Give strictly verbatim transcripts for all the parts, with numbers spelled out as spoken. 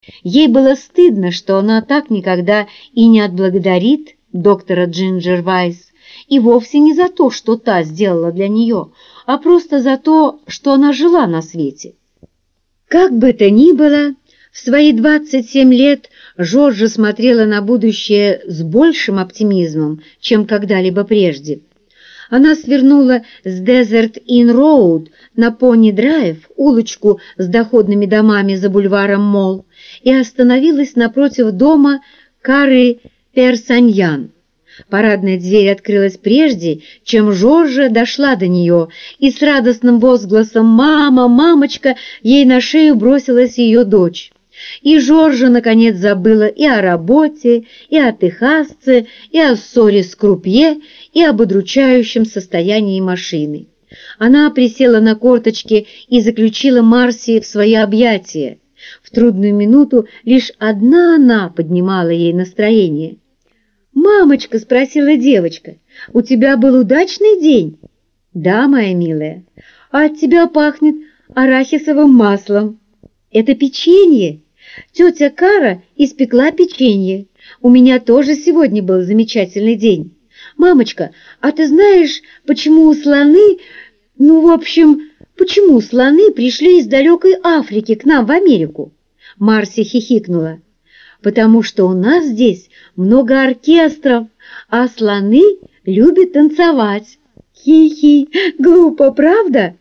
Ей было стыдно, что она так никогда и не отблагодарит доктора Джинджер Вайс, и вовсе не за то, что та сделала для нее, а просто за то, что она жила на свете. Как бы то ни было, в свои двадцать семь лет Жоржа смотрела на будущее с большим оптимизмом, чем когда-либо прежде. Она свернула с Desert Inn Road на Пони-Драйв, улочку с доходными домами за бульваром Молл, и остановилась напротив дома Кары Персаньян. Парадная дверь открылась прежде, чем Жоржа дошла до нее, и с радостным возгласом «Мама! Мамочка!» ей на шею бросилась ее дочь. И Жоржа, наконец, забыла и о работе, и о техасце, и о ссоре с крупье, и об удручающем состоянии машины. Она присела на корточки и заключила Марси в свои объятия. В трудную минуту лишь одна она поднимала ей настроение. «Мамочка», — спросила девочка, — «у тебя был удачный день?» «Да, моя милая, а от тебя пахнет арахисовым маслом». «Это печенье. Тетя Кара испекла печенье. У меня тоже сегодня был замечательный день. Мамочка, а ты знаешь, почему слоны, ну, в общем, почему слоны пришли из далекой Африки к нам в Америку?» Марси хихикнула. «Потому что у нас здесь много оркестров, а слоны любят танцевать». Хи-хи, глупо, правда?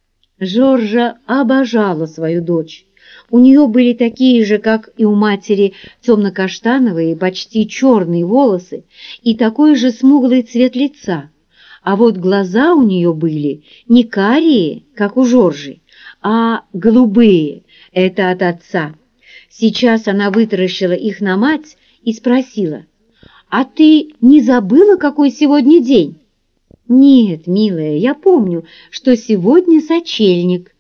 Жоржа обожала свою дочь. У нее были такие же, как и у матери, темно-каштановые, почти черные волосы и такой же смуглый цвет лица. А вот глаза у нее были не карие, как у Жоржи, а голубые, это от отца. Сейчас она вытаращила их на мать и спросила: «А ты не забыла, какой сегодня день?» «Нет, милая, я помню, что сегодня сочельник».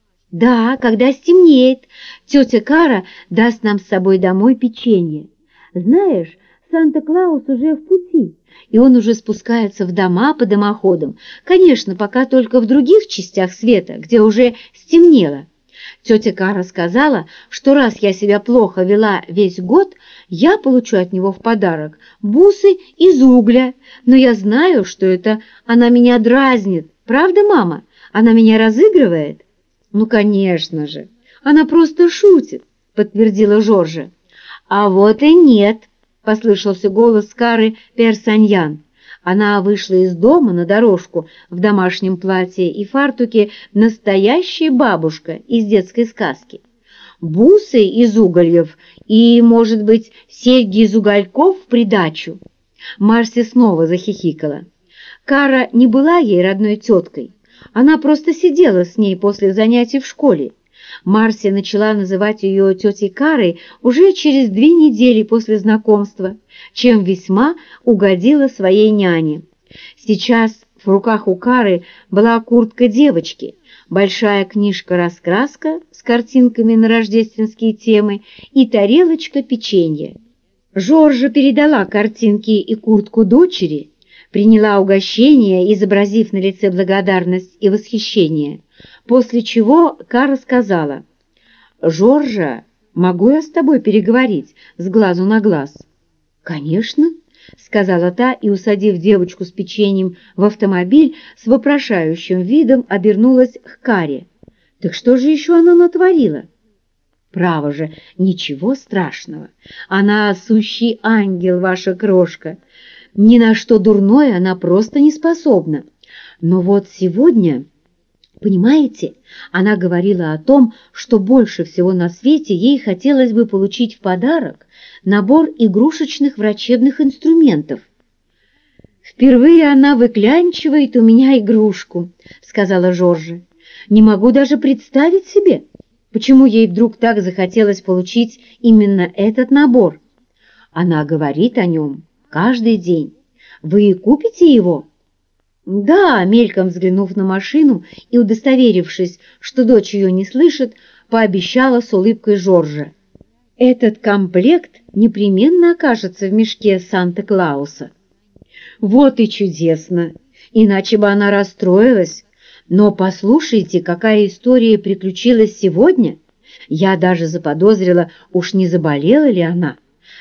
«Да, когда стемнеет, тетя Кара даст нам с собой домой печенье. Знаешь, Санта-Клаус уже в пути, и он уже спускается в дома по дымоходам, конечно, пока только в других частях света, где уже стемнело. Тетя Кара сказала, что раз я себя плохо вела весь год, я получу от него в подарок бусы из угля, но я знаю, что это она меня дразнит. Правда, мама? Она меня разыгрывает?» «Ну, конечно же, она просто шутит», — подтвердила Жоржа. «А вот и нет», — послышался голос Кары Персаньян. Она вышла из дома на дорожку в домашнем платье и фартуке, настоящая бабушка из детской сказки. Бусы из угольев и, может быть, серьги из угольков в придачу. Марси снова захихикала. Кара не была ей родной теткой. Она просто сидела с ней после занятий в школе. Марси начала называть ее тетей Карой уже через две недели после знакомства, чем весьма угодила своей няне. Сейчас в руках у Кары была куртка девочки, большая книжка-раскраска с картинками на рождественские темы и тарелочка печенья. Жоржа передала картинки и куртку дочери, приняла угощение, изобразив на лице благодарность и восхищение, после чего Кара сказала: «Жоржа, могу я с тобой переговорить с глазу на глаз?» «Конечно», — сказала та и, усадив девочку с печеньем в автомобиль, с вопрошающим видом обернулась к Каре. «Так что же еще она натворила?» «Право же, ничего страшного. Она сущий ангел, ваша крошка. Ни на что дурное она просто не способна. Но вот сегодня, понимаете, она говорила о том, что больше всего на свете ей хотелось бы получить в подарок набор игрушечных врачебных инструментов». «Впервые она выклянчивает у меня игрушку», — сказала Жоржа. «Не могу даже представить себе, почему ей вдруг так захотелось получить именно этот набор. Она говорит о нем каждый день. Вы купите его?» «Да», — мельком взглянув на машину и удостоверившись, что дочь ее не слышит, пообещала с улыбкой Жоржа. «Этот комплект непременно окажется в мешке Санта-Клауса». «Вот и чудесно! Иначе бы она расстроилась. Но послушайте, какая история приключилась сегодня. Я даже заподозрила, уж не заболела ли она.